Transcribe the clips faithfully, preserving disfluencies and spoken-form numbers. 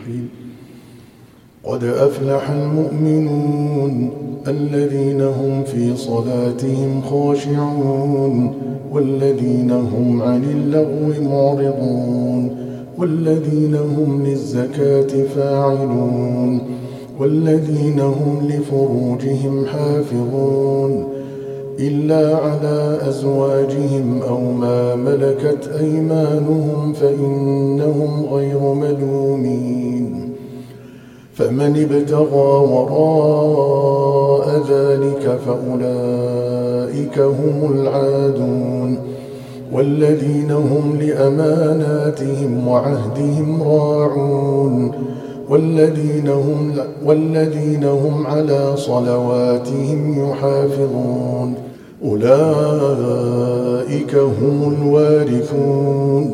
قد أفلح المؤمنون الذين هم في صلاتهم خاشعون والذين هم عن اللغو معرضون والذين هم للزكاة فاعلون والذين هم لفروجهم حافظون إلا على أزواجهم أو ما ملكت أيمانهم فإنهم غير ملومين. فمن ابتغى وراء ذلك فأولئك هم العادون والذين هم لأماناتهم وعهدهم راعون والذين هم, والذين هم على صلواتهم يحافظون أولئك هم الوارثون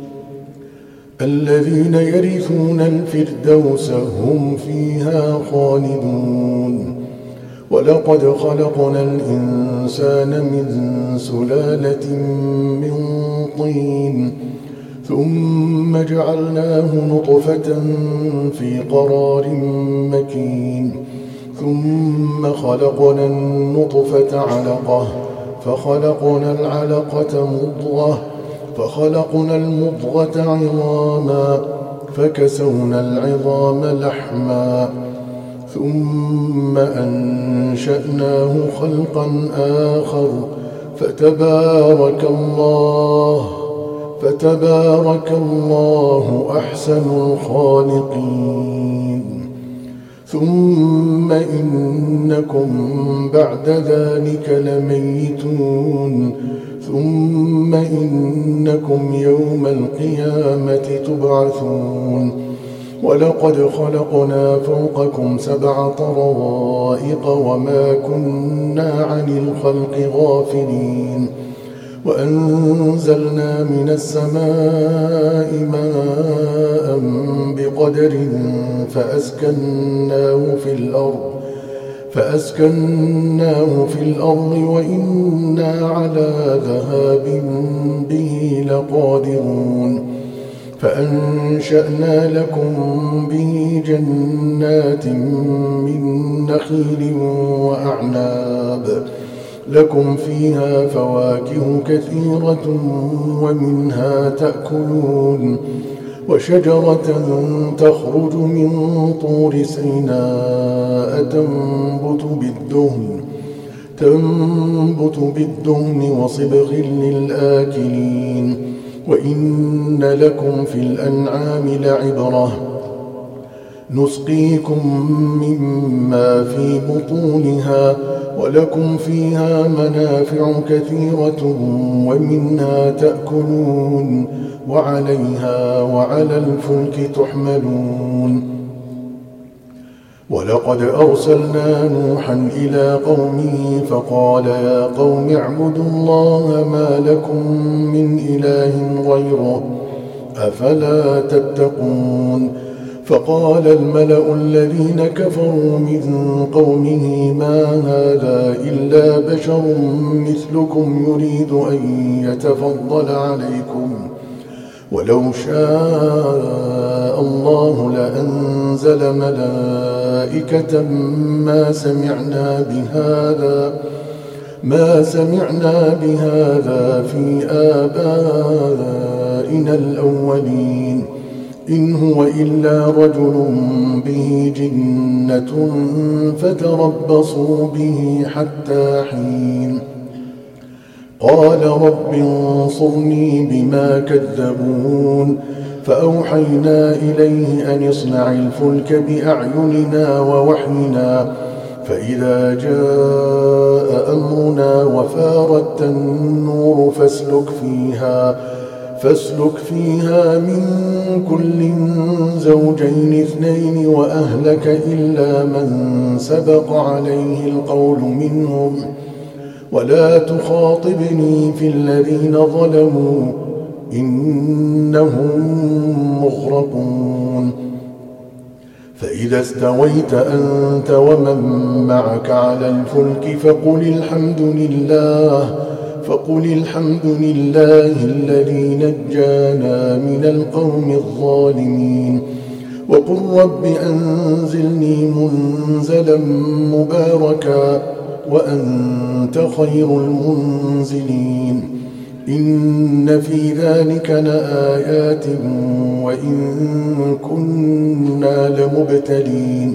الذين يرثون الفردوس هم فيها خالدون. ولقد خلقنا الإنسان من سلالة من طين ثم جعلناه نطفة في قرار مكين ثم خلقنا النطفة علقة فخلقنا العلقة مضغة فخلقنا المضغة عظاما فكسونا العظام لحما ثم أنشأناه خلقا آخر فتبارك الله فتبارك الله أحسن الخالقين. ثم إنكم بعد ذلك لميتون ثم إنكم يوم القيامة تبعثون. ولقد خلقنا فوقكم سبع طرائق وما كنا عن الخلق غافلين وأنزلنا من السماء ماء بقدر فأسكناه في الأرض فأسكناه في الأرض وإنا على ذهاب به لقادرون. فأنشأنا لكم به جنات من نخيل وأعناب لكم فيها فواكه كثيرة ومنها تأكلون وشجرة تخرج من طور سيناء تنبت بالدهن تنبت بالدهن وصبغ للآكلين وإن لكم في الأنعام لعبرة نسقيكم مما في بطونها ولكم فيها منافع كثيرة ومنها تأكلون وعليها وعلى الفلك تحملون. ولقد أرسلنا نوحا إلى قومه فقال يا قوم اعبدوا الله ما لكم من إله غيره أفلا تتقون. فقال الملأ الذين كفروا من قومه ما هذا إلا بشر مثلكم يريد أن يتفضل عليكم ولو شاء الله لأنزل ملائكة ما سمعنا بهذا ما سمعنا بهذا في آبائنا الأولين إن هو إلا رجل به جنة فتربصوا به حتى حين. قال رب انصرني بما كذبون فأوحينا إليه أن اصنع الفلك بأعيننا ووحينا فإذا جاء أمرنا وفارت النور فاسلك فيها فاسلك فيها من كل زوجين اثنين وأهلك إلا من سبق عليه القول منهم ولا تخاطبني في الذين ظلموا إنهم مغرقون. فإذا استويت أنت ومن معك على الفلك فقل الحمد لله فقل الحمد لله الذي نجانا من القوم الظالمين وقل رب أنزلني منزلا مباركا وأنت خير المنزلين. إن في ذلك لآيات وإن كنا لمبتلين.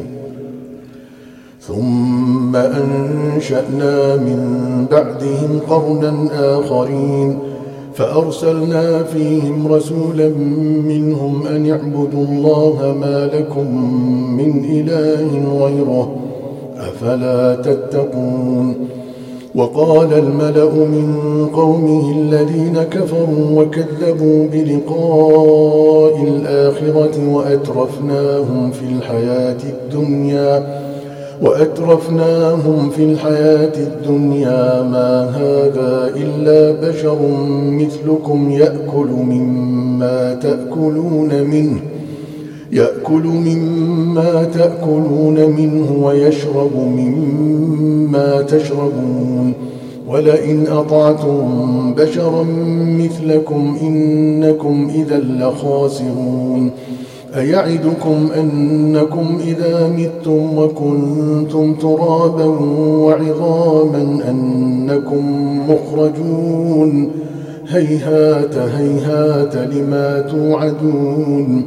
ثم أنشأنا من بعدهم قرنا آخرين فأرسلنا فيهم رسولا منهم أن اعبدوا الله ما لكم من إله غيره أفلا تتقون. وقال الملأ من قومه الذين كفروا وكذبوا بلقاء الآخرة وأترفناهم في الحياة الدنيا وأترفناهم في الحياة الدنيا ما هذا إلا بشر مثلكم يأكل مما تأكلون منه يأكل مما تأكلون منه ويشرب مما تشربون ولئن أطعتم بشرا مثلكم إنكم إذا لخاسرون. أيعدكم أنكم إذا متم وكنتم ترابا وعظاما أنكم مخرجون هيهات هيهات لما توعدون.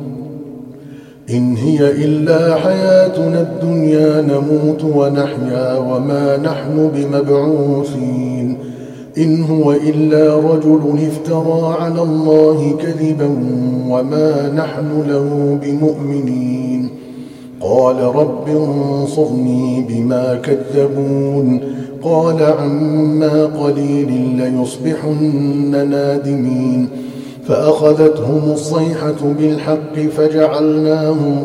إن هي إلا حياتنا الدنيا نموت ونحيا وما نحن بمبعوثين. إن هو إلا رجل افترى على الله كذبا وما نحن له بمؤمنين. قال رب انصرني بما كذبون. قال عما قليل ليصبحن نادمين. فأخذتهم الصيحة بالحق فجعلناهم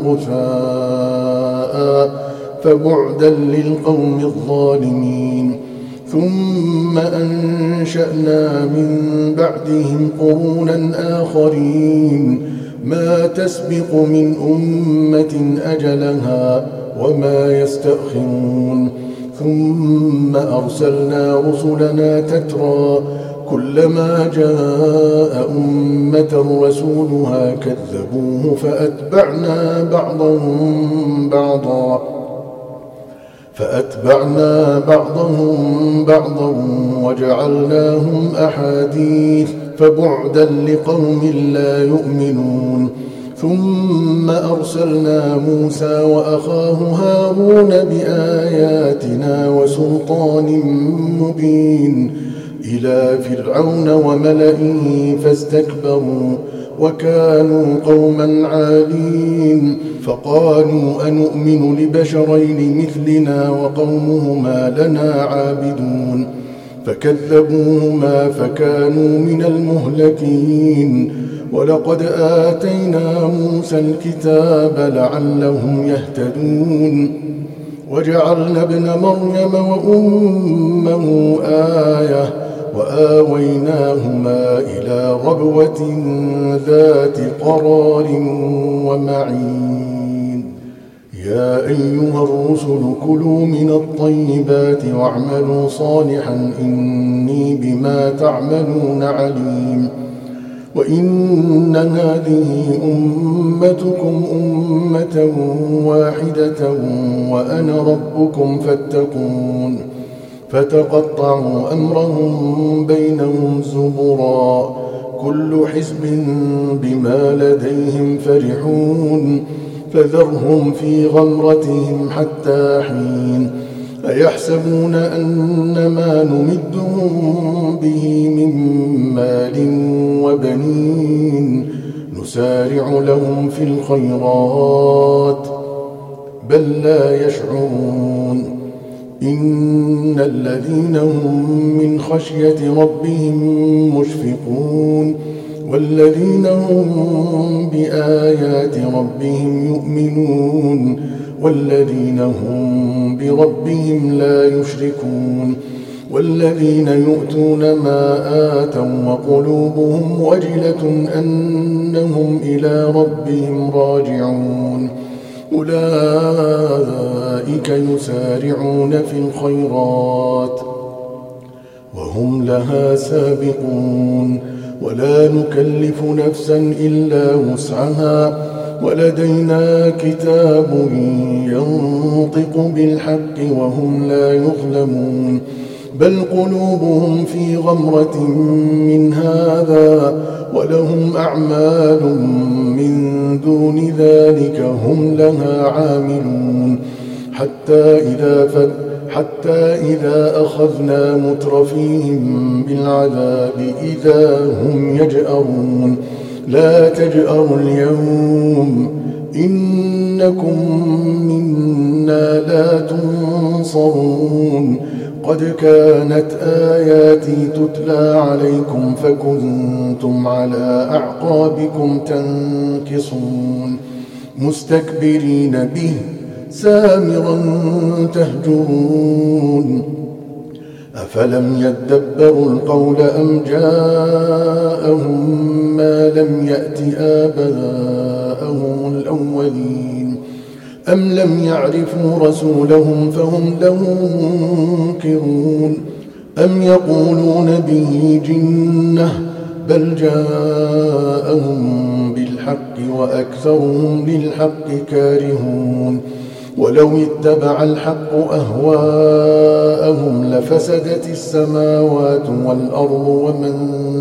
غثاء فبعدا للقوم الظالمين. ثم أنشأنا من بعدهم قرونا آخرين ما تسبق من أمة أجلها وما يستأخرون. ثم أرسلنا رسلنا تترى كلما جاء أمة رسولها كذبوه فأتبعنا بعضهم بعضا فأتبعنا بعضهم بعضا وجعلناهم أحاديث فبعدا لقوم لا يؤمنون. ثم أرسلنا موسى وأخاه هارون بآياتنا وسلطان مبين إلى فرعون وملئه فاستكبروا وكانوا قوما عالين. فقالوا أنؤمن لبشرين مثلنا وقومهما لنا عابدون. فكذبوهما فكانوا من المهلكين. ولقد آتينا موسى الكتاب لعلهم يهتدون. وجعلنا ابن مريم وأمه آية وآويناهما إلى ربوة ذات قرار ومعين. يا أيها الرسل كلوا من الطيبات واعملوا صالحا إني بما تعملون عليم. وإن هذه أمتكم أمة واحدة وأنا ربكم فاتقون. فتقطعوا أمرهم بينهم زبرا كل حزب بما لديهم فرحون. فذرهم في غمرتهم حتى حين. أيحسبون أن ما نمدهم به من مال وبنين نسارع لهم في الخيرات بل لا يشعرون. إن الذين هم من خشية ربهم مشفقون والذين هم بآيات ربهم يؤمنون والذين هم بربهم لا يشركون والذين يؤتون ما آتوا وقلوبهم وجلة أنهم إلى ربهم راجعون أولئك يسارعون في الخيرات وهم لها سابقون ولا نكلف نفسا إلا وسعها ولدينا كتاب ينطق بالحق وهم لا يظلمون بل قلوبهم في غمرة من هذا ولهم أعمال من دون ذلك هم لها عاملون حتى إذا, حتى إذا أخذنا مترفيهم بالعذاب إذا هم يجأرون لا تجأروا اليوم إنكم منا لا تنصرون قد كانت آياتي تتلى عليكم فكنتم على أعقابكم تنكصون مستكبرين به سامرا تهجرون أفلم يدبروا القول أم جاءهم ما لم يأت آباءهم الأولين أم لم يعرفوا رسولهم فهم له منكرون أم يقولون به جنة بل جاءهم بالحق وأكثرهم للحق كارهون ولو اتبع الحق أهواءهم لفسدت السماوات والأرض ومن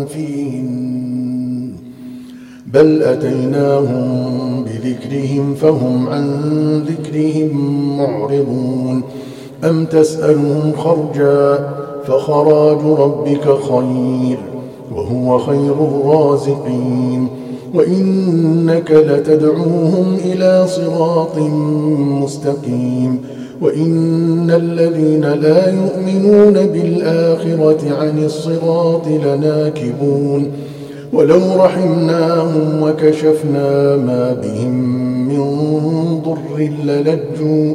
فيهن بل أتيناهم بذكرهم فهم عن ذكرهم معرضون أم تسألهم خرجا فخراج ربك خير وهو خير الرازقين وإنك لتدعوهم إلى صراط مستقيم وإن الذين لا يؤمنون بالآخرة عن الصراط لناكبون ولو رحمناهم وكشفنا ما بهم من ضر للجوا,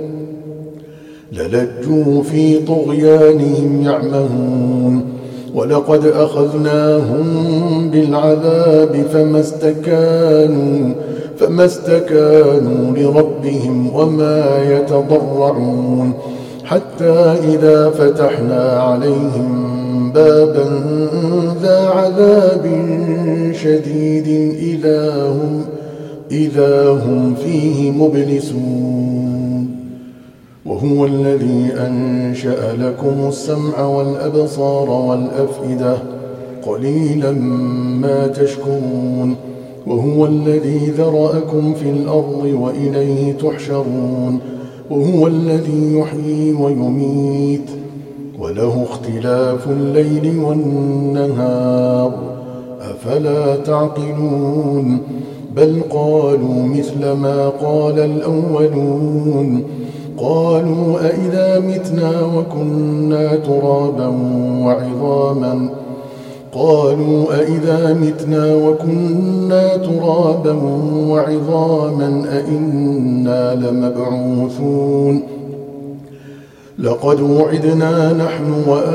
للجوا في طغيانهم يعمهون ولقد أخذناهم بالعذاب فما استكانوا, فما استكانوا لربهم وما يتضرعون حتى إذا فتحنا عليهم بابا ذا عذاب شديد إذا هم, إذا هم فيه مبلسون وهو الذي أنشأ لكم السمع والأبصار والأفئدة قليلا ما تشكرون وهو الذي ذرأكم في الأرض وإليه تحشرون وهو الذي يحيي ويميت وله اختلاف الليل والنهار أفلا تعقلون بل قالوا مثل ما قال الأولون قالوا أئذا متنا وكنا ترابا وعظاما قالوا أئذا متنا وكنا ترابا وعظاما أئنا لمبعوثون لقد وعدنا نحن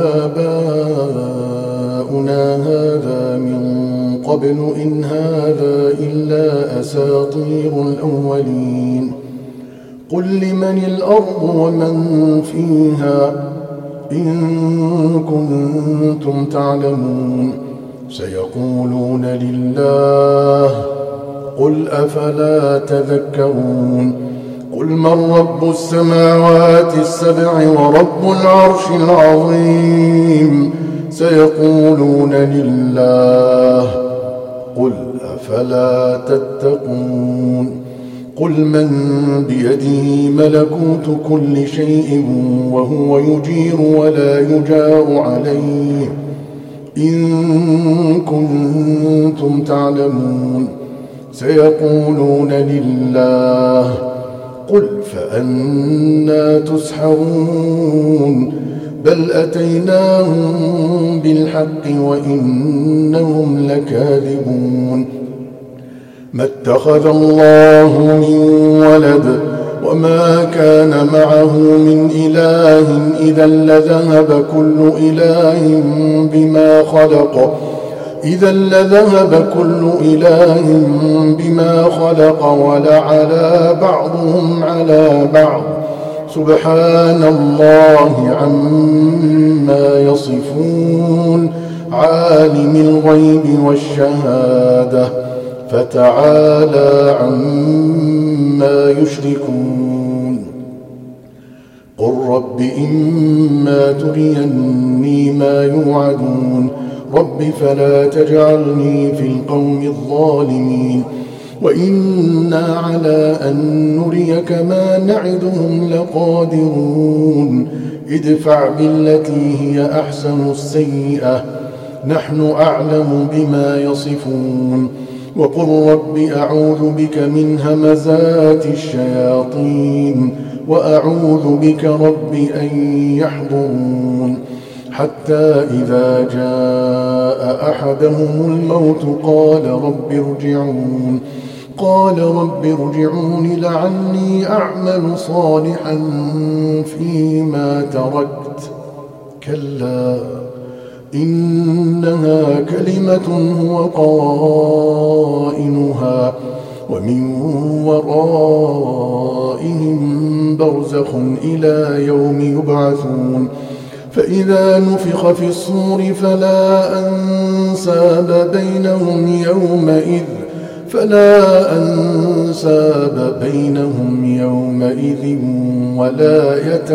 وآباؤنا هذا من قبل إن هذا إلا أساطير الأولين قل لمن الأرض ومن فيها إن كنتم تعلمون سيقولون لله قل أفلا تذكرون قل من رب السماوات السبع ورب العرش العظيم سيقولون لله قل أفلا تتقون قل من بيده ملكوت كل شيء وهو يجير ولا يجار عليه إن كنتم تعلمون سيقولون لله قل فأنى تسحرون بل أتيناهم بالحق وإنهم لكاذبون ما اتخذ الله من ولد وما كان معه من إله إذا لذهب كل إله بما خلق إذا لذهب كل إله بما خلق ولعلى بعضهم على بعض سبحان الله عما يصفون عالم الغيب والشهادة فتعالى عما يشركون قل رب إما تريني ما يوعدون رب فلا تجعلني في القوم الظالمين وإنا على أن نريك ما نعدهم لقادرون ادفع بالتي هي أحسن السيئة نحن أعلم بما يصفون وقل رب أعوذ بك من همزات الشياطين وأعوذ بك رب أن يحضرون حتى إذا جاء أحدهم الموت قال رب ارجعون قال رب ارجعون لعلي أعمل صالحا فيما تركت كلا إنها كلمة هو قائلها ومن ورائهم برزخ إلى يوم يبعثون فإذا نفخ في الصور فلا أنساب بينهم يومئذ فلا أنساب بينهم يومئذ ولا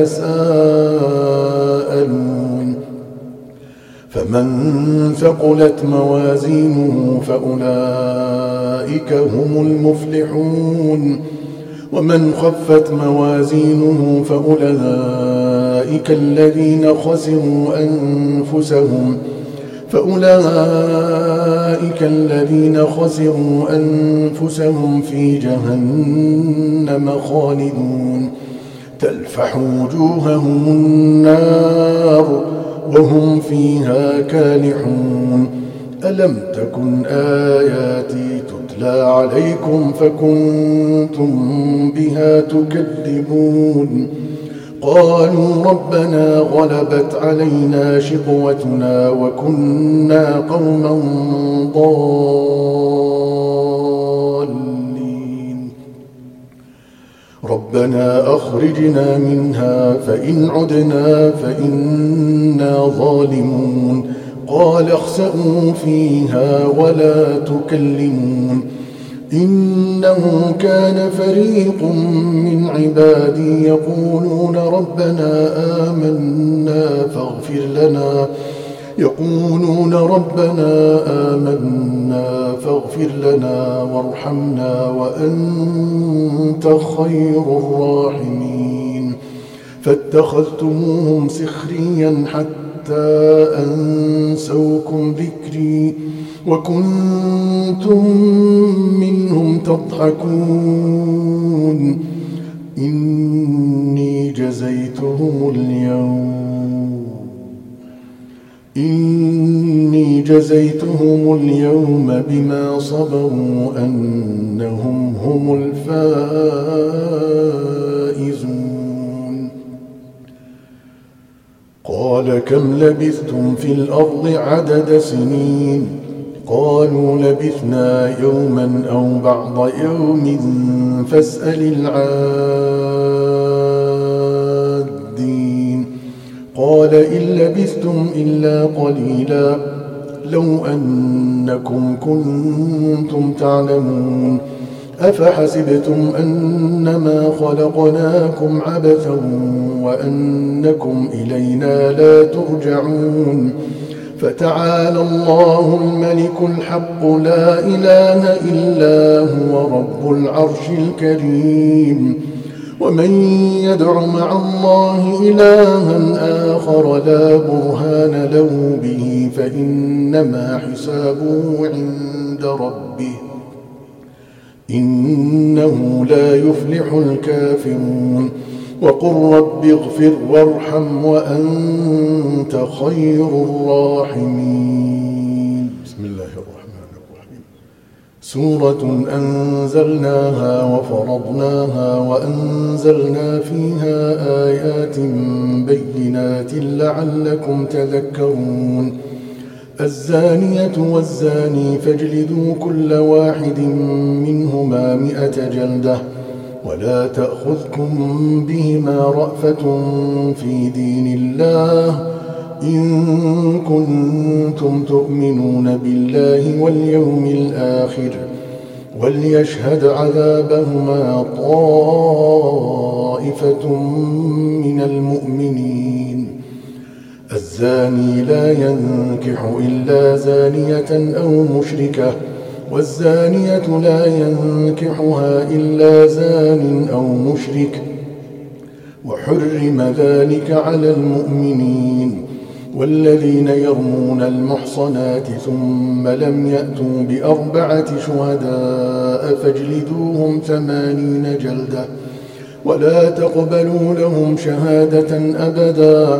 يتساءلون فمن ثقلت موازينه فأولئك هم المفلحون ومن خفت موازينه فأولئك الذين خسروا أنفسهم فأولئك الذين خسروا أنفسهم في جهنم خالدون تلفح وجوههم النار وهم فيها كالحون ألم تكن آياتي تتلى عليكم فكنتم بها تكذبون قالوا ربنا غلبت علينا شقوتنا وكنا قوما ضالين ربنا أخرجنا منها فإن عدنا فإنا ظالمون قال اخسئوا فيها ولا تكلمون إنه كان فريق من عبادي يقولون ربنا آمنا فاغفر لنا يقولون ربنا آمنا فاغفر لنا وارحمنا وأنت خير الراحمين فاتخذتموهم سخريا حتى أنسوكم ذكري وكنتم منهم تضحكون إني جزيتهم اليوم إني جزيتهم اليوم بما صبروا أنهم هم الفائزون قال كم لبثتم في الأرض عدد سنين قالوا لبثنا يوما أو بعض يوم فاسأل العادين قال إن لبثتم إلا قليلا لو أنكم كنتم تعلمون أفحسبتم أنما خلقناكم عبثا وأنكم إلينا لا ترجعون فتعالى الله الملك الحق لا إله إلا هو رب العرش الكريم ومن يدع مع الله إلها آخر لا برهان له به فإنما حسابه عند ربه إنه لا يفلح الكافرون وقل رب اغفر وارحم وأنت خير الراحمين بسم الله الرحمن الرحيم سورة أنزلناها وفرضناها وأنزلنا فيها آيات بينات لعلكم تذكرون الزانية والزاني فاجلدوا كل واحد منهما مئة جلدة ولا تأخذكم بهما رأفة في دين الله إن كنتم تؤمنون بالله واليوم الآخر وليشهد عذابهما طائفة من المؤمنين. الزاني لا ينكح إلا زانية أو مشركة، والزانية لا ينكحها إلا زان أو مشرك، وحرم ذلك على المؤمنين. والذين يرمون المحصنات ثم لم يأتوا بأربعة شهداء فاجلدوهم ثمانين جلدة، ولا تقبلوا لهم شهادة أبدا،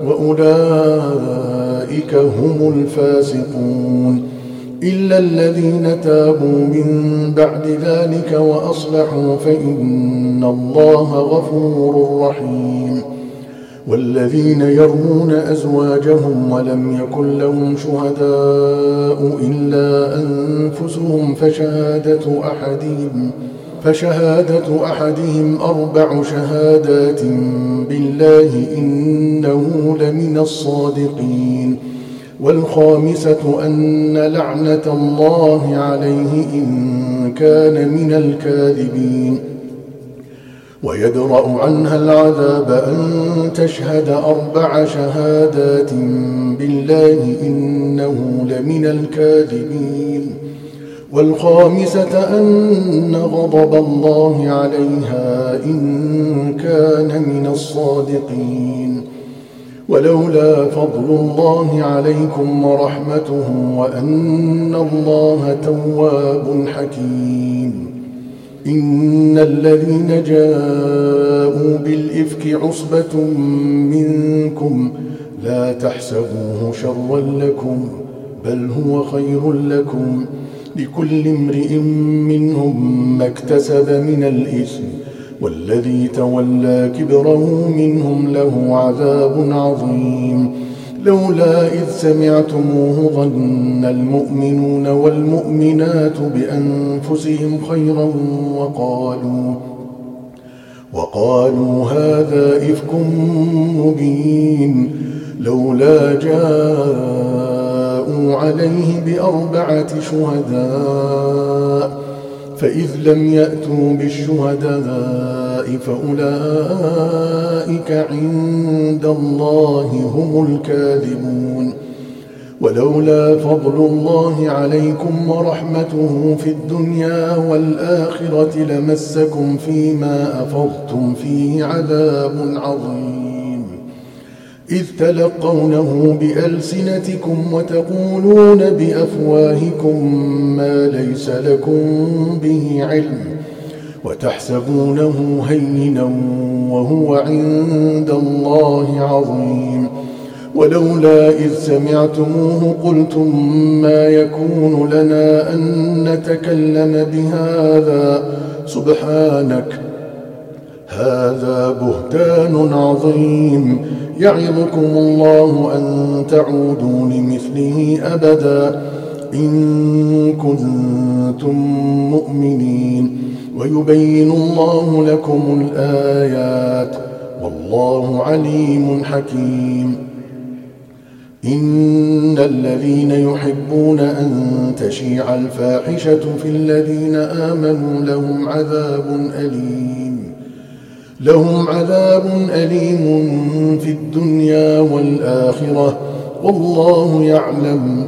وأولئك هم الفاسقون، إلا الذين تابوا من بعد ذلك وأصلحوا فإن الله غفور رحيم. والذين يرمون أزواجهم ولم يكن لهم شهداء إلا أنفسهم فشهادة أحدهم فشهادة أحدهم أربع شهادات بالله إنه لمن الصادقين. والخامسة أن لعنة الله عليه إن كان من الكاذبين. ويدرأ عنها العذاب أن تشهد أربع شهادات بالله إنه لمن الكاذبين. والخامسة أن غضب الله عليها إن كان من الصادقين. ولولا فضل الله عليكم ورحمته وأن الله تواب حكيم. إن الذين جاءوا بالإفك عصبة منكم لا تحسبوه شرا لكم بل هو خير لكم، لكل امرئ منهم ما اكتسب من الإثم، والذي تولى كبره منهم له عذاب عظيم. لولا إذ سمعتموه ظن المؤمنون والمؤمنات بأنفسهم خيرا وقالوا وقالوا هذا إفك مبين. لولا جاءوا عليه بأربعة شهداء فإذ لم يأتوا بالشهداء فأولئك عند الله هم الكاذبون. ولولا فضل الله عليكم ورحمته في الدنيا والآخرة لمسكم فيما أفضتم فيه عذاب عظيم، إذ تلقونه بألسنتكم وتقولون بأفواهكم ما ليس لكم به علم، وتحسبونه هينا وهو عند الله عظيم. ولولا إذ سمعتموه قلتم ما يكون لنا أن نتكلم بهذا سبحانك هذا بهتان عظيم. يعظكم الله أن تعودوا لمثله أبدا إن كنتم مؤمنين، ويبين الله لكم الآيات والله عليم حكيم. إن الذين يحبون أن تشيع الفاحشة في الذين آمنوا لهم عذاب أليم لهم عذاب أليم في الدنيا والآخرة والله يعلم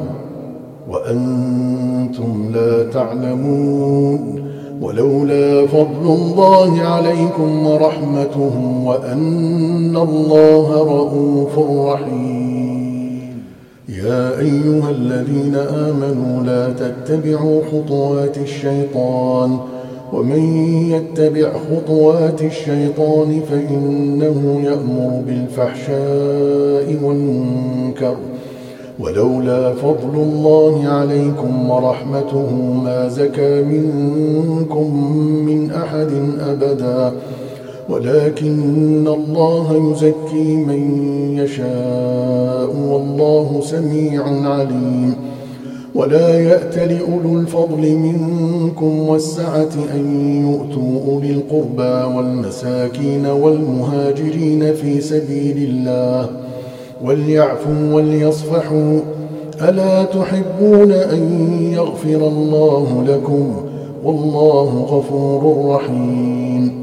وأنتم لا تعلمون. ولولا فضل الله عليكم ورحمته وأن الله رءوف رحيم. يا أيها الذين آمنوا لا تتبعوا خطوات الشيطان، ومن يتبع خطوات الشيطان فإنه يأمر بالفحشاء والمنكر. ولولا فضل الله عليكم ورحمته ما زكى منكم من أحد أبدا، ولكن الله يزكي من يشاء والله سميع عليم. ولا يأتل أولو الفضل منكم والسعة أن يؤتوا أولي القربى والمساكين والمهاجرين في سبيل الله وليعفوا وليصفحوا، ألا تحبون أن يغفر الله لكم والله غفور رحيم.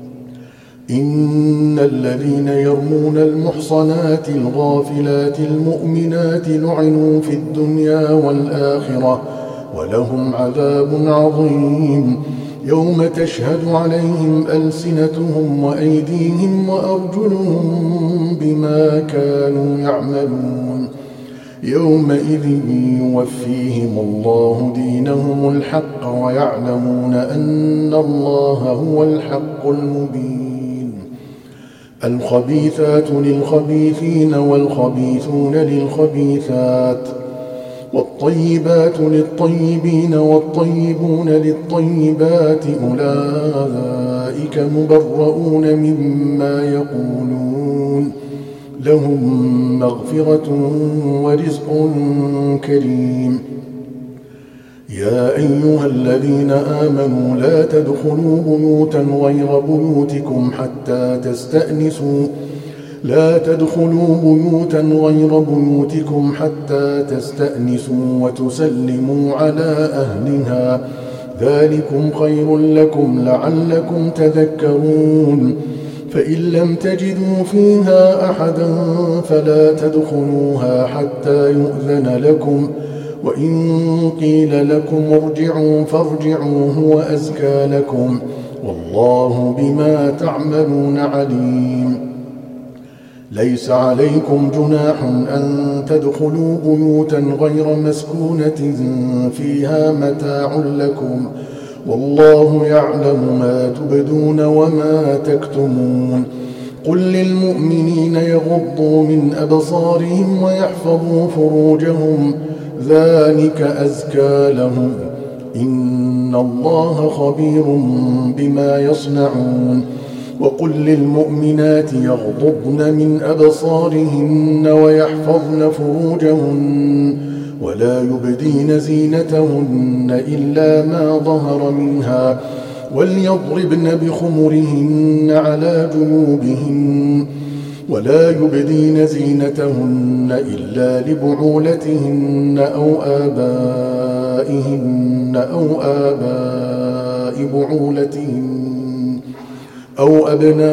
إن الذين يرمون المحصنات الغافلات المؤمنات لعنوا في الدنيا والآخرة ولهم عذاب عظيم يوم تشهد عليهم ألسنتهم وأيديهم وأرجلهم بما كانوا يعملون يومئذ يوفيهم الله دينهم الحق ويعلمون أن الله هو الحق المبين. الخبيثات للخبيثين والخبيثون للخبيثات والطيبات للطيبين والطيبون للطيبات أولئك مبرؤون مما يقولون لهم مغفرة ورزق كريم. يا أيها الذين آمنوا لا تدخلوا بيوتا غير بيوتكم حتى تستأنسوا لا تدخلوا بيوتا غير بيوتكم حتى تستأنسوا وتسلموا على أهلها ذلكم خير لكم لعلكم تذكرون. فإن لم تجدوا فيها أحدا فلا تدخلوها حتى يؤذن لكم وإن قيل لكم ارجعوا فارجعوا هو أزكى لكم والله بما تعملون عليم. ليس عليكم جناح أن تدخلوا بيوتا غير مسكونة فيها متاع لكم والله يعلم ما تبدون وما تكتمون. قل للمؤمنين يغضوا من أبصارهم ويحفظوا فروجهم ذلك أزكى لهم إن الله خبير بما يصنعون. وقل للمؤمنات يغضضن من أبصارهن ويحفظن فروجهن ولا يبدين زينتهن إلا ما ظهر منها وليضربن بخمرهن على جنوبهن ولا يبدين زينتهن إلا لبعولتهن أو آبائهن أو آباء بعولتهن أو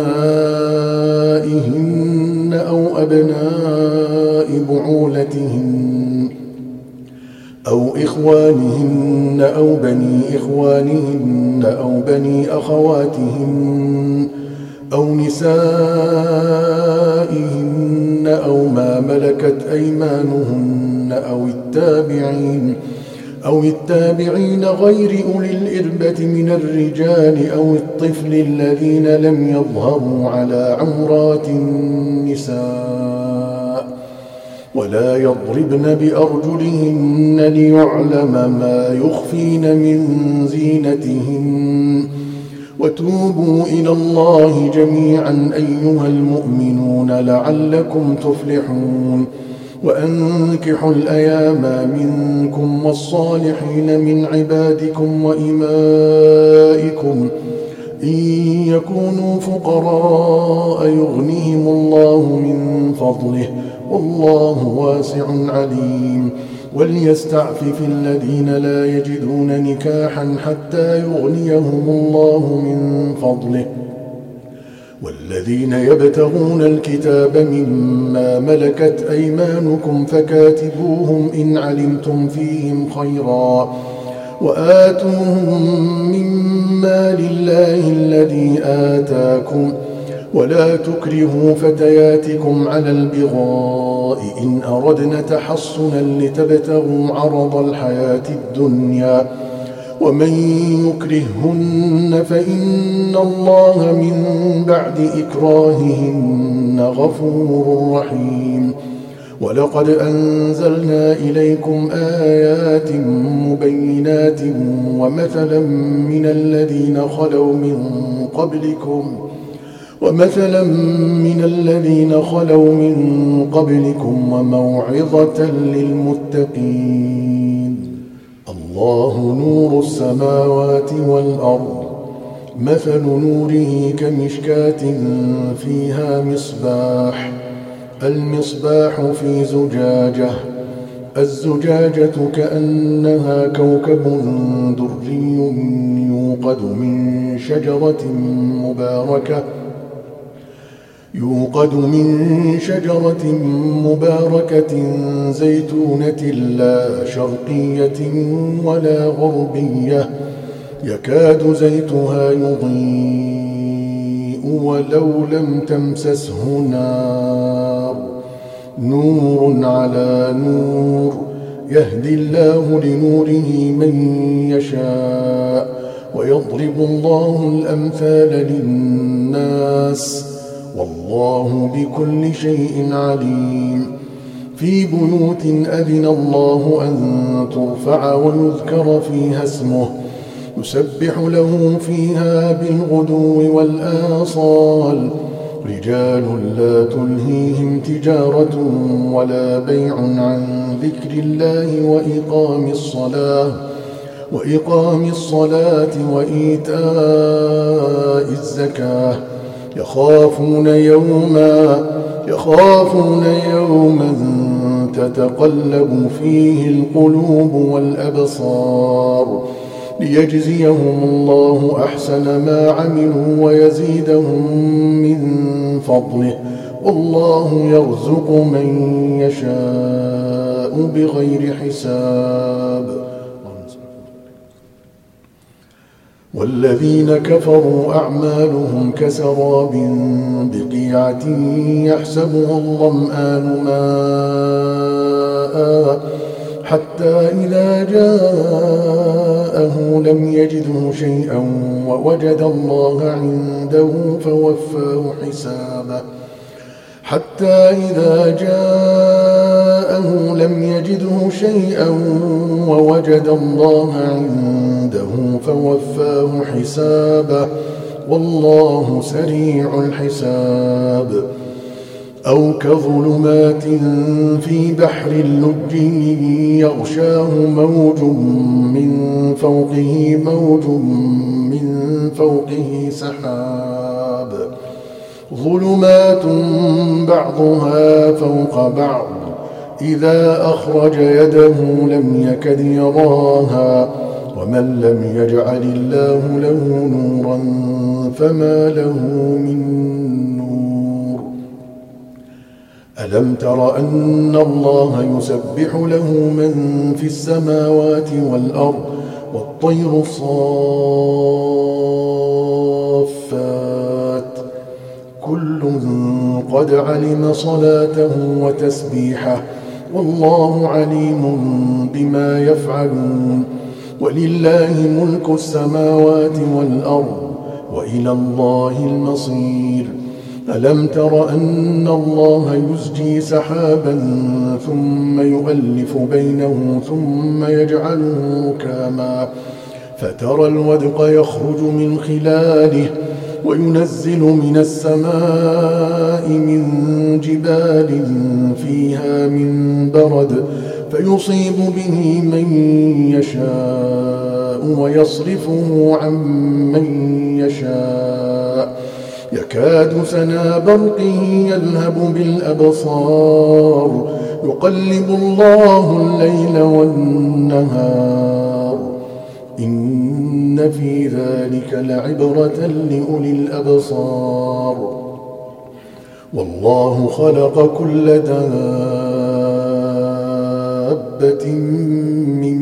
أبنائهن أو أبناء بعولتهن أو إخوانهن أو بني إخوانهن أو بني أخواتهن أو نسائهن أو ما ملكت أيمانهن أو التابعين أو التابعين غير أولي الإربة من الرجال أو الطفل الذين لم يظهروا على عورات النساء ولا يضربن بأرجلهن ليعلم ما يخفين من زينتهن. وتوبوا إلى الله جميعا أيها المؤمنون لعلكم تفلحون. وأنكحوا الأيام منكم والصالحين من عبادكم وإمائكم إن يكونوا فقراء يغنيهم الله من فضله والله واسع عليم. وليستعفف الذين لا يجدون نكاحا حتى يغنيهم الله من فضله والذين يبتغون الكتاب مما ملكت أيمانكم فكاتبوهم إن علمتم فيهم خيرا وآتوهم مما لله الذي آتاكم ولا تكرهوا فتياتكم على البغاء إن أردنا تحصنا لتبتغوا عرض الحياة الدنيا ومن يكرههن فإن الله من بعد إكراههن غفور رحيم. ولقد أنزلنا إليكم آيات مبينات ومثلا من الذين خلوا من قبلكم ومثلا من الذين خلوا من قبلكم وموعظة للمتقين. الله نور السماوات والأرض مثل نوره كمشكاة فيها مصباح المصباح في زجاجة الزجاجة كأنها كوكب دري يوقد من شجرة مباركة يوقد من شجرة مباركة زيتونة لا شرقية ولا غربية يكاد زيتها يضيء ولو لم تمسسه نار نور على نور يهدي الله لنوره من يشاء ويضرب الله الأمثال للناس والله بكل شيء عليم. في بيوت أذن الله أن ترفع ويذكر فيها اسمه يسبح له فيها بالغدو والآصال رجال لا تلهيهم تجارة ولا بيع عن ذكر الله وإقام الصلاة وإقام الصلاة وإيتاء الزكاة يخافون يوما يخافون يوما تتقلب فيه القلوب والأبصار ليجزيهم الله أحسن ما عملوا ويزيدهم من فضله والله يرزق من يشاء بغير حساب. والذين كفروا أعمالهم كسراب بقيعة يحسبه الظمآن ماء حتى إذا جاءه لم يجده شيئا ووجد الله عنده فوفاه حسابه حتى إذا جاءه لم يجده شيئا ووجد الله عنده فوفاه حسابه والله سريع الحساب. أو كظلمات في بحر اللج يغشاه موج من فوقه موج من فوقه سحاب ظلمات بعضها فوق بعض إذا أخرج يده لم يكد يراها ومن لم يجعل الله له نورا فما له من نور. ألم تر أن الله يسبح له من في السماوات والأرض والطير الصافات كل قد علم صلاته وتسبيحه والله عليم بما يفعلون. ولله ملك السماوات والأرض وإلى الله المصير. ألم تر أن الله يزجي سحابا ثم يؤلف بينه ثم يجعله ركاما فترى الودق يخرج من خلاله وينزل من السماء من جبال فيها من برد فيصيب به من يشاء ويصرفه عن من يشاء يكاد سنا برقه يذهب بالأبصار يقلب الله الليل والنهار إن في ذلك لعبرة لأولي الأبصار. والله خلق كل دابة من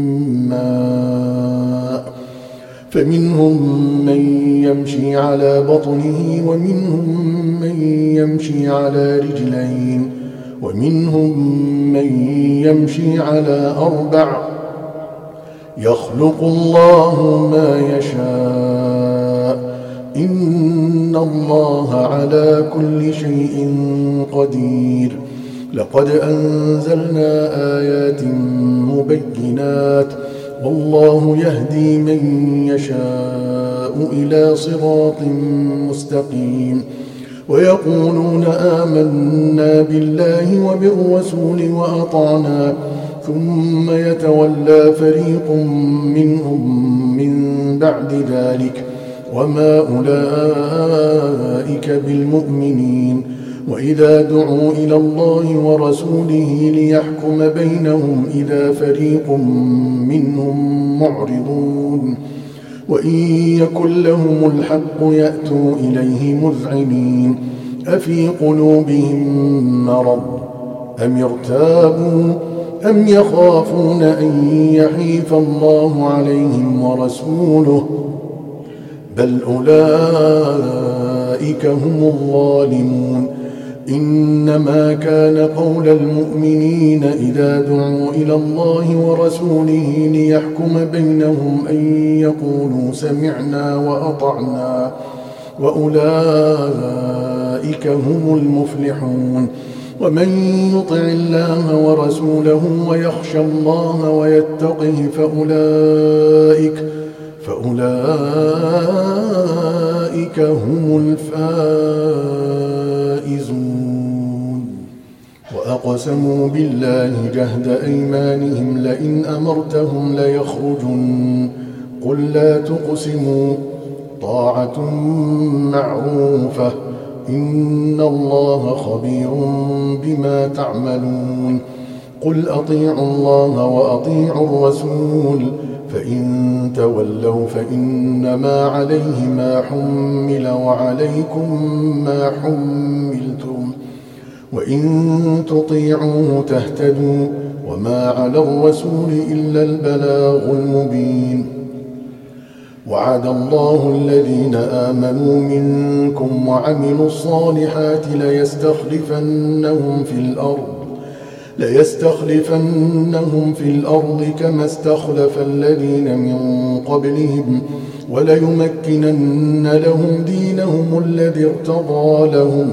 ماء فمنهم من يمشي على بطنه ومنهم من يمشي على رجلين ومنهم من يمشي على أربع يخلق الله ما يشاء إن الله على كل شيء قدير. لقد أنزلنا آيات مبينات والله يهدي من يشاء إلى صراط مستقيم. ويقولون آمنا بالله وبالرسول وأطعنا ثم يتولى فريق منهم من بعد ذلك وما أولئك بالمؤمنين. وإذا دعوا إلى الله ورسوله ليحكم بينهم إذا فريق منهم معرضون وإن يكن لهم الحق يأتوا إليه مذعنين أفي قلوبهم مرض أم ارتابوا أم يخافون أن يحيف الله عليهم ورسوله بل أولئك هم الظالمون إنما كان قول المؤمنين إذا دعوا إلى الله ورسوله ليحكم بينهم أن يقولوا سمعنا وأطعنا وأولئك هم المفلحون ومن يطع الله ورسوله ويخشى الله ويتقه فأولئك فأولئك هم الفائزون وأقسموا بالله جهد أيمانهم لئن أمرتهم ليخرجن قل لا تقسموا طاعة معروفة إن الله خبير بما تعملون قل أطيعوا الله وأطيعوا الرسول فإن تولوا فإنما عليه ما حمل وعليكم ما حملتم وإن تطيعوه تهتدوا وما على الرسول إلا البلاغ المبين وعد الله الذين آمنوا منكم وعملوا الصالحات ليستخلفنهم في الأرض ليستخلفنهم في الأرض كما استخلف الذين من قبلهم وليمكنن لهم دينهم الذي ارتضى لهم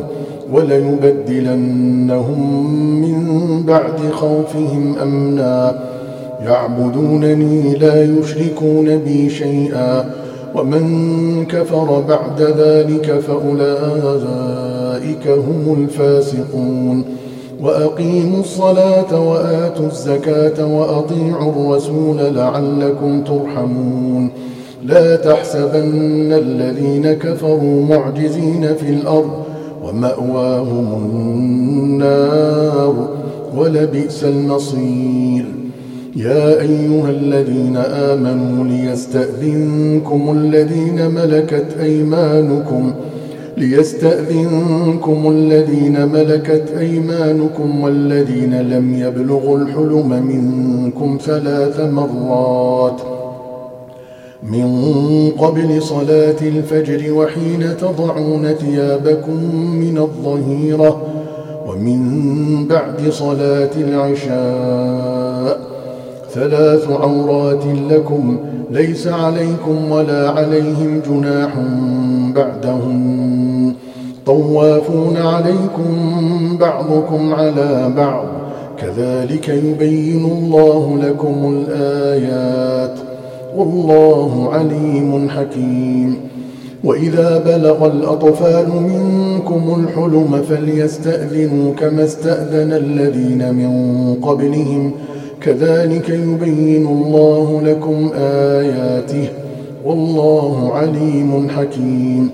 وليبدلنهم من بعد خوفهم أمنا يعبدونني لا يشركون بي شيئا ومن كفر بعد ذلك فأولئك هم الفاسقون وأقيموا الصلاة وآتوا الزكاة وأطيعوا الرسول لعلكم ترحمون لا تحسبن الذين كفروا معجزين في الأرض ومأواهم النار ولبئس المصير يا أيها الذين آمنوا ليستأذنكم الذين ملكت أيمانكم ليستأذنكم الذين ملكت أيمانكم والذين لم يبلغوا الحلم منكم ثلاث مرات من قبل صلاة الفجر وحين تضعون ثيابكم من الظهيرة ومن بعد صلاة العشاء ثلاث عورات لكم ليس عليكم ولا عليهم جناح بعدهم طوافون عليكم بعضكم على بعض كذلك يبين الله لكم الآيات والله عليم حكيم وإذا بلغ الأطفال منكم الحلم فليستأذنوا كما استأذن الذين من قبلهم كذلك يبين الله لكم آياته والله عليم حكيم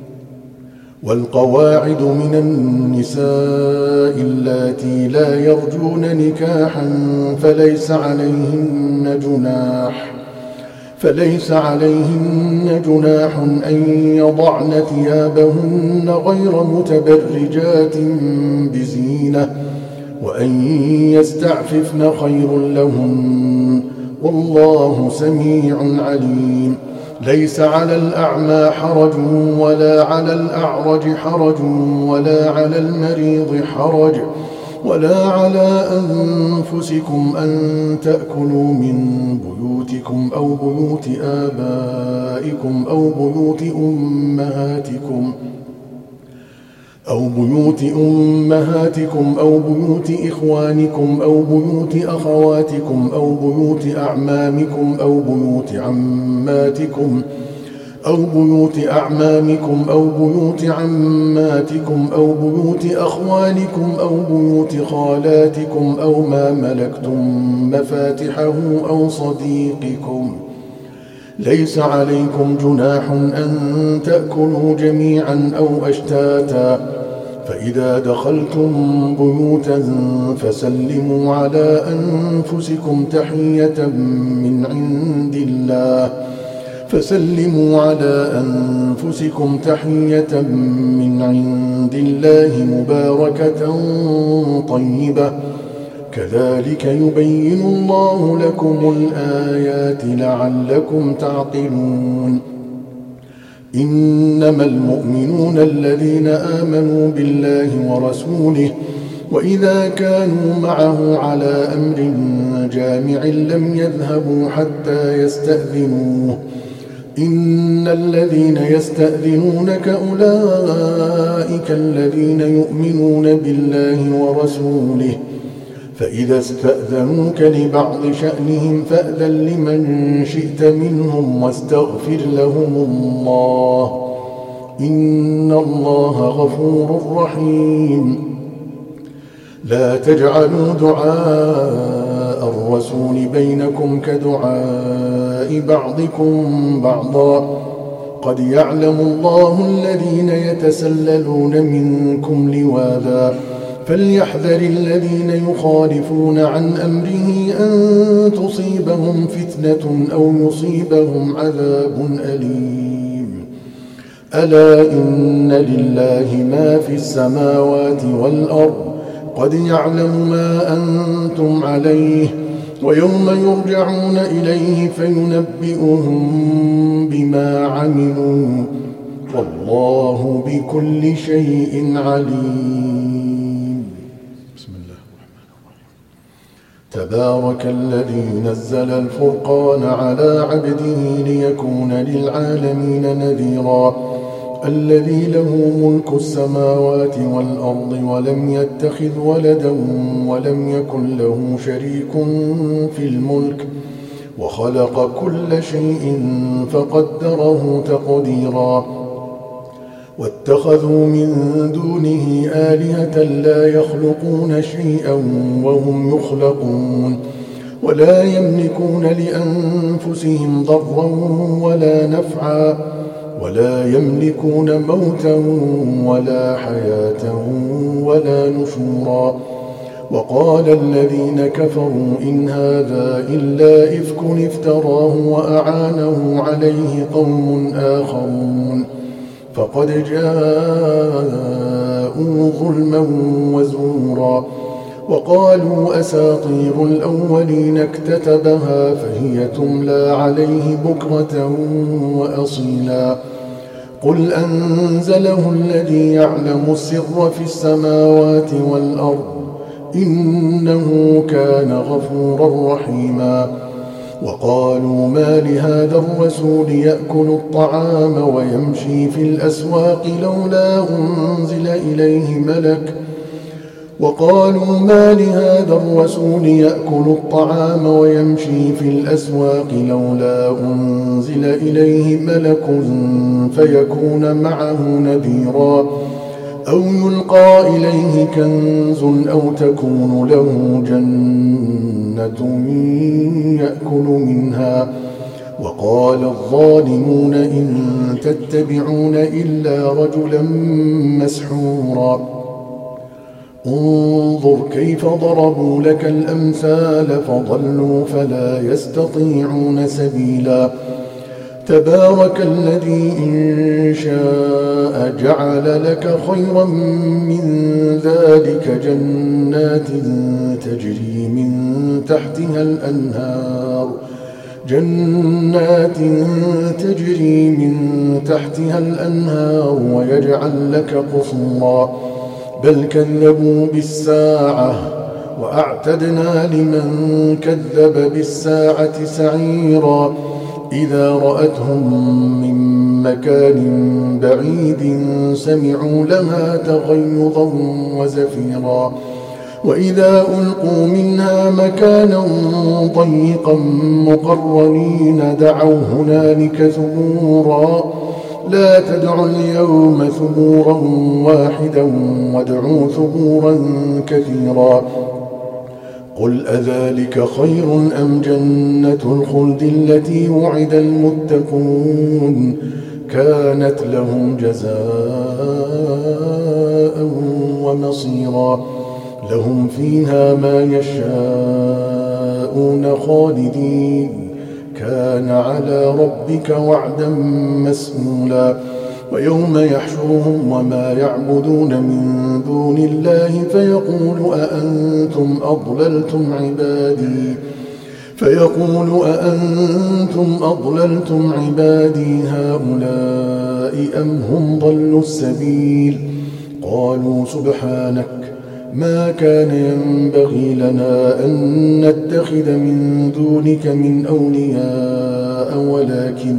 والقواعد من النساء اللاتي لا يرجون نكاحا فليس عليهن جناح فليس عليهن جناح أن يضعن ثيابهن غير متبرجات بزينة وأن يستعففن خير لهن والله سميع عليم ليس على الأعمى حرج ولا على الأعرج حرج ولا على المريض حرج ولا على أنفسكم أن تأكلوا من بيوتكم أو بيوت آبائكم أو بيوت أمهاتكم أو بيوت أمهاتكم أو بيوت إخوانكم أو بيوت أخواتكم أو بيوت أعمامكم أو بيوت عماتكم أو بيوت أعمامكم أو بيوت عماتكم أو بيوت أخوالكم أو بيوت خالاتكم أو ما ملكتم مفاتحه أو صديقكم ليس عليكم جناح أن تأكلوا جميعا أو أشتاتا فإذا دخلتم بيوتا فسلموا على أنفسكم تحية من عند الله فسلموا على أنفسكم تحية من عند الله مباركة طيبة كذلك يبين الله لكم الآيات لعلكم تعقلون إنما المؤمنون الذين آمنوا بالله ورسوله وإذا كانوا معه على أمر جامع لم يذهبوا حتى يستأذنوه إن الذين يستأذنونك أولئك الذين يؤمنون بالله ورسوله فإذا استأذنوك لبعض شأنهم فأذن لمن شئت منهم واستغفر لهم الله إن الله غفور رحيم لا تجعلوا دعاء الرسول بينكم كدعاء بعضكم بعضا قد يعلم الله الذين يتسللون منكم لواذا فليحذر الذين يخالفون عن أمره أن تصيبهم فتنة أو يصيبهم عذاب أليم ألا إن لله ما في السماوات والأرض قد يعلم ما أنتم عليه ويوم يرجعون إليه فينبئهم بما عملوا والله بكل شيء عليم. بسم الله الرحمن الرحيم. تبارك الذي نزل الفرقان على عبده ليكون للعالمين نذيرا الذي له ملك السماوات والأرض ولم يتخذ ولدا ولم يكن له شريك في الملك وخلق كل شيء فقدره تقديرا واتخذوا من دونه آلهة لا يخلقون شيئا وهم يخلقون ولا يملكون لأنفسهم ضرا ولا نفعا ولا يملكون موتا ولا حياة ولا نشورا وقال الذين كفروا إن هذا إلا إفك افتراه وأعانه عليه قوم آخرون فقد جاءوا ظلما وزورا وقالوا أساطير الأولين اكتتبها فهي تملى عليه بكرة وأصيلا قل أنزله الذي يعلم السر في السماوات والأرض إنه كان غفورا رحيما وقالوا ما لهذا الرسول يأكل الطعام ويمشي في الأسواق لولا أنزل إليه ملك وقالوا ما لهذا الرسول يأكل الطعام ويمشي في الأسواق لولا أنزل إليه ملك فيكون معه نذيرا أو يلقى إليه كنز أو تكون له جنة يأكل منها وقال الظالمون إن تتبعون إلا رجلا مسحورا انظر كيف ضربوا لك الأمثال فضلوا فلا يستطيعون سبيلا تبارك الذي إن شاء جعل لك خيرا من ذلك جنات تجري من تحتها الأنهار جنات تجري من تحتها الأنهار ويجعل لك قصورا بل كذبوا بالساعة وأعتدنا لمن كذب بالساعة سعيرا إذا رأتهم من مكان بعيد سمعوا لها تغيظا وزفيرا وإذا ألقوا منها مكانا ضيقا مقرنين دعوا هنالك ثبورا لا تدعوا اليوم ثبورا واحدا وادعوا ثبورا كثيرا قل أذلك خير أم جنة الخلد التي وعد المتقون كانت لهم جزاء ومصيرا لهم فيها ما يشاءون خالدين كان على ربك وعدا مسئولا ويوم يحشرهم وما يعبدون من دون الله فيقول أأنتم أضللتم عبادي فيقول أأنتم أضللتم عبادي هؤلاء أم هم ضلوا السبيل قالوا سبحانك ما كان ينبغي لنا أن نتخذ من دونك من أولياء ولكن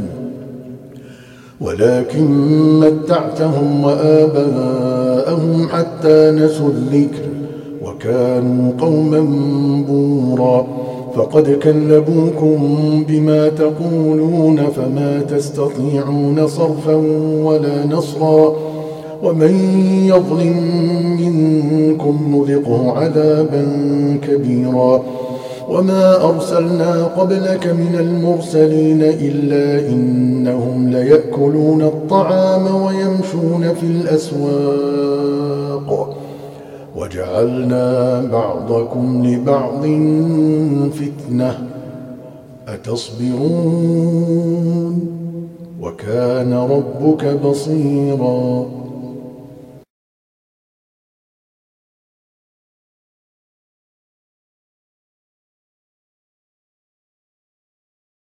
ولكن متعتهم وآباءهم حتى نسوا الذكر وكانوا قوما بورا فقد كذبوكم بما تقولون فما تستطيعون صرفا ولا نصرا ومن يظلم منكم نذقه عذابا كبيرا وما أرسلنا قبلك من المرسلين إلا إنهم ليأكلون الطعام ويمشون في الأسواق وجعلنا بعضكم لبعض فتنة أتصبرون وكان ربك بصيرا